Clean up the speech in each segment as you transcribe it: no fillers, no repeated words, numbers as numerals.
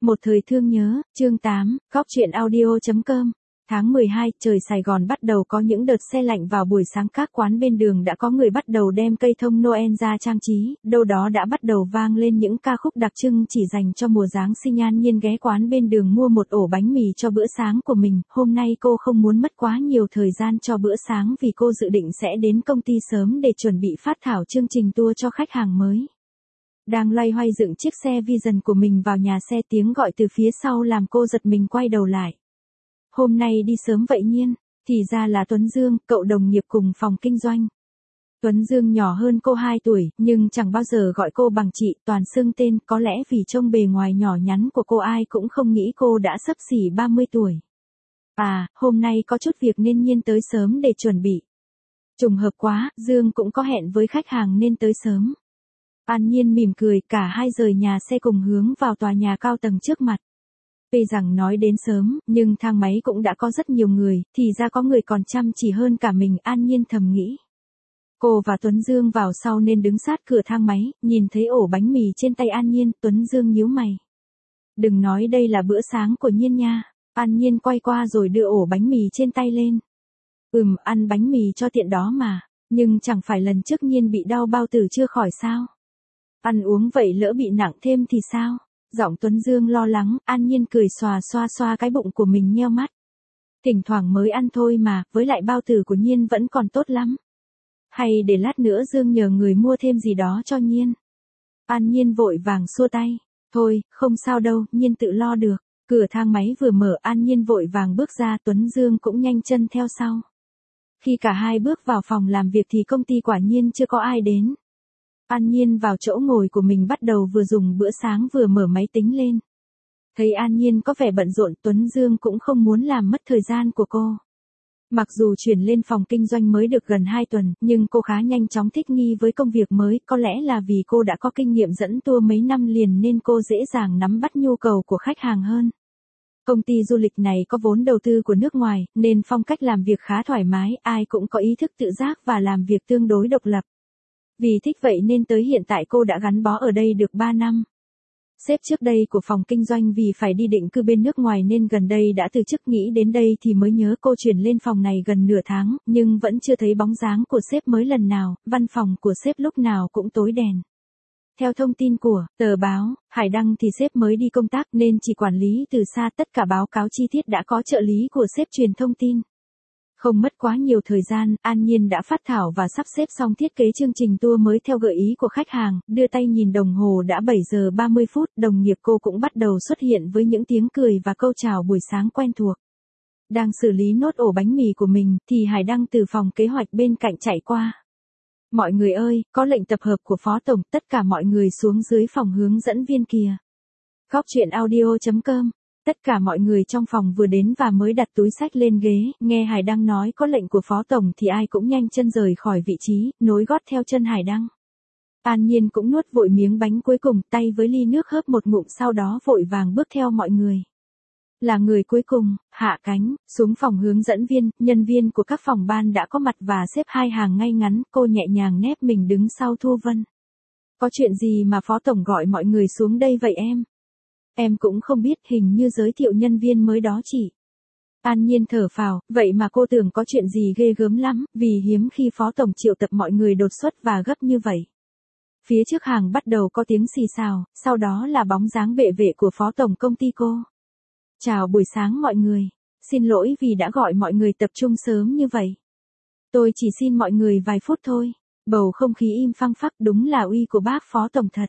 Một thời thương nhớ, chương 8, Góc truyện audio.com. Tháng 12, trời Sài Gòn bắt đầu có những đợt se lạnh vào buổi sáng, các quán bên đường đã có người bắt đầu đem cây thông Noel ra trang trí, đâu đó đã bắt đầu vang lên những ca khúc đặc trưng chỉ dành cho mùa Giáng sinh. An Nhiên ghé quán bên đường mua một ổ bánh mì cho bữa sáng của mình, hôm nay cô không muốn mất quá nhiều thời gian cho bữa sáng vì cô dự định sẽ đến công ty sớm để chuẩn bị phát thảo chương trình tour cho khách hàng mới. Đang loay hoay dựng chiếc xe Vision của mình vào nhà xe, tiếng gọi từ phía sau làm cô giật mình quay đầu lại. Hôm nay đi sớm vậy Nhiên? Thì ra là Tuấn Dương, cậu đồng nghiệp cùng phòng kinh doanh. Tuấn Dương nhỏ hơn cô 2 tuổi, nhưng chẳng bao giờ gọi cô bằng chị, toàn xưng tên, có lẽ vì trông bề ngoài nhỏ nhắn của cô ai cũng không nghĩ cô đã xấp xỉ 30 tuổi. À, hôm nay có chút việc nên Nhiên tới sớm để chuẩn bị. Trùng hợp quá, Dương cũng có hẹn với khách hàng nên tới sớm. An Nhiên mỉm cười, cả hai rời nhà xe cùng hướng vào tòa nhà cao tầng trước mặt. Tuy rằng nói đến sớm, nhưng thang máy cũng đã có rất nhiều người, thì ra có người còn chăm chỉ hơn cả mình, An Nhiên thầm nghĩ. Cô và Tuấn Dương vào sau nên đứng sát cửa thang máy, nhìn thấy ổ bánh mì trên tay An Nhiên, Tuấn Dương nhíu mày. Đừng nói đây là bữa sáng của Nhiên nha. An Nhiên quay qua rồi đưa ổ bánh mì trên tay lên. Ăn bánh mì cho tiện đó mà, nhưng chẳng phải lần trước Nhiên bị đau bao tử chưa khỏi sao? Ăn uống vậy lỡ bị nặng thêm thì sao? Giọng Tuấn Dương lo lắng, An Nhiên cười xoa cái bụng của mình nheo mắt. Thỉnh thoảng mới ăn thôi mà, với lại bao tử của Nhiên vẫn còn tốt lắm. Hay để lát nữa Dương nhờ người mua thêm gì đó cho Nhiên. An Nhiên vội vàng xua tay. Thôi, không sao đâu, Nhiên tự lo được. Cửa thang máy vừa mở, An Nhiên vội vàng bước ra, Tuấn Dương cũng nhanh chân theo sau. Khi cả hai bước vào phòng làm việc thì công ty quả nhiên chưa có ai đến. An Nhiên vào chỗ ngồi của mình bắt đầu vừa dùng bữa sáng vừa mở máy tính lên. Thấy An Nhiên có vẻ bận rộn, Tuấn Dương cũng không muốn làm mất thời gian của cô. Mặc dù chuyển lên phòng kinh doanh mới được gần 2 tuần, nhưng cô khá nhanh chóng thích nghi với công việc mới, có lẽ là vì cô đã có kinh nghiệm dẫn tour mấy năm liền nên cô dễ dàng nắm bắt nhu cầu của khách hàng hơn. Công ty du lịch này có vốn đầu tư của nước ngoài, nên phong cách làm việc khá thoải mái, ai cũng có ý thức tự giác và làm việc tương đối độc lập. Vì thích vậy nên tới hiện tại cô đã gắn bó ở đây được 3 năm. Sếp trước đây của phòng kinh doanh vì phải đi định cư bên nước ngoài nên gần đây đã từ chức, nghĩ đến đây thì mới nhớ cô chuyển lên phòng này gần nửa tháng, nhưng vẫn chưa thấy bóng dáng của sếp mới lần nào, văn phòng của sếp lúc nào cũng tối đèn. Theo thông tin của tờ báo Hải Đăng thì sếp mới đi công tác nên chỉ quản lý từ xa, tất cả báo cáo chi tiết đã có trợ lý của sếp truyền thông tin. Không mất quá nhiều thời gian, An Nhiên đã phát thảo và sắp xếp xong thiết kế chương trình tour mới theo gợi ý của khách hàng, đưa tay nhìn đồng hồ đã 7 giờ 30 phút, đồng nghiệp cô cũng bắt đầu xuất hiện với những tiếng cười và câu chào buổi sáng quen thuộc. Đang xử lý nốt ổ bánh mì của mình, thì Hải Đăng từ phòng kế hoạch bên cạnh chạy qua. Mọi người ơi, có lệnh tập hợp của Phó Tổng, tất cả mọi người xuống dưới phòng hướng dẫn viên kìa. Góc truyện audio.com. Tất cả mọi người trong phòng vừa đến và mới đặt túi xách lên ghế, nghe Hải Đăng nói có lệnh của Phó Tổng thì ai cũng nhanh chân rời khỏi vị trí, nối gót theo chân Hải Đăng. An Nhiên cũng nuốt vội miếng bánh cuối cùng, tay với ly nước hớp một ngụm, sau đó vội vàng bước theo mọi người. Là người cuối cùng, hạ cánh, xuống phòng hướng dẫn viên, nhân viên của các phòng ban đã có mặt và xếp hai hàng ngay ngắn, cô nhẹ nhàng nép mình đứng sau Thu Vân. Có chuyện gì mà Phó Tổng gọi mọi người xuống đây vậy em? Em cũng không biết, hình như giới thiệu nhân viên mới đó chị. An Nhiên thở phào, vậy mà cô tưởng có chuyện gì ghê gớm lắm, vì hiếm khi Phó Tổng triệu tập mọi người đột xuất và gấp như vậy. Phía trước hàng bắt đầu có tiếng xì xào, sau đó là bóng dáng bệ vệ của Phó Tổng công ty cô. Chào buổi sáng mọi người, xin lỗi vì đã gọi mọi người tập trung sớm như vậy. Tôi chỉ xin mọi người vài phút thôi. Bầu không khí im phăng phắc, đúng là uy của bác Phó Tổng thật.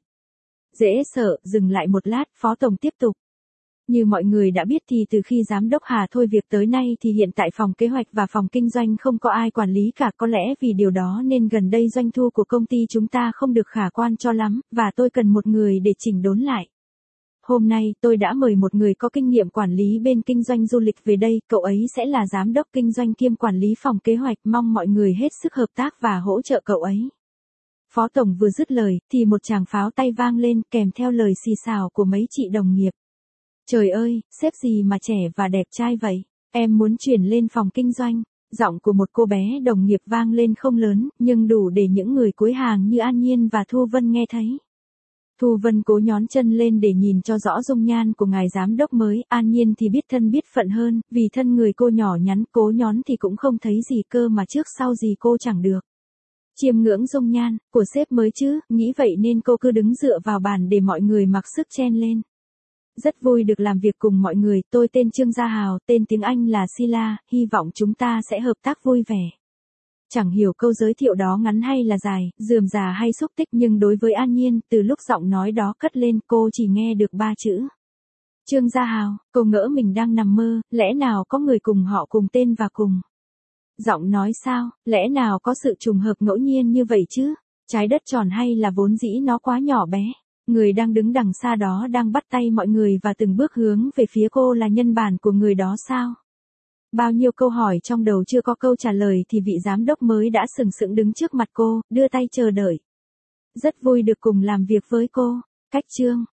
Dễ sợ, dừng lại một lát, Phó Tổng tiếp tục. Như mọi người đã biết thì từ khi Giám đốc Hà thôi việc tới nay thì hiện tại phòng kế hoạch và phòng kinh doanh không có ai quản lý cả, có lẽ vì điều đó nên gần đây doanh thu của công ty chúng ta không được khả quan cho lắm, và tôi cần một người để chỉnh đốn lại. Hôm nay tôi đã mời một người có kinh nghiệm quản lý bên kinh doanh du lịch về đây, cậu ấy sẽ là giám đốc kinh doanh kiêm quản lý phòng kế hoạch, mong mọi người hết sức hợp tác và hỗ trợ cậu ấy. Phó Tổng vừa dứt lời, thì một tràng pháo tay vang lên kèm theo lời xì xào của mấy chị đồng nghiệp. Trời ơi, sếp gì mà trẻ và đẹp trai vậy, em muốn chuyển lên phòng kinh doanh. Giọng của một cô bé đồng nghiệp vang lên không lớn, nhưng đủ để những người cuối hàng như An Nhiên và Thu Vân nghe thấy. Thu Vân cố nhón chân lên để nhìn cho rõ dung nhan của ngài giám đốc mới, An Nhiên thì biết thân biết phận hơn, vì thân người cô nhỏ nhắn, cố nhón thì cũng không thấy gì cơ mà trước sau gì cô chẳng được. Chiêm ngưỡng dung nhan của sếp mới chứ, nghĩ vậy nên cô cứ đứng dựa vào bàn để mọi người mặc sức chen lên. Rất vui được làm việc cùng mọi người, tôi tên Trương Gia Hào, tên tiếng Anh là Sila, hy vọng chúng ta sẽ hợp tác vui vẻ. Chẳng hiểu câu giới thiệu đó ngắn hay là dài, rườm rà hay xúc tích, nhưng đối với An Nhiên, từ lúc giọng nói đó cất lên cô chỉ nghe được 3 chữ. Trương Gia Hào, cô ngỡ mình đang nằm mơ, lẽ nào có người cùng họ cùng tên và cùng giọng nói sao, lẽ nào có sự trùng hợp ngẫu nhiên như vậy chứ? Trái đất tròn hay là vốn dĩ nó quá nhỏ bé? Người đang đứng đằng xa đó đang bắt tay mọi người và từng bước hướng về phía cô là nhân bản của người đó sao? Bao nhiêu câu hỏi trong đầu chưa có câu trả lời thì vị giám đốc mới đã sừng sững đứng trước mặt cô, đưa tay chờ đợi. Rất vui được cùng làm việc với cô. Cách chương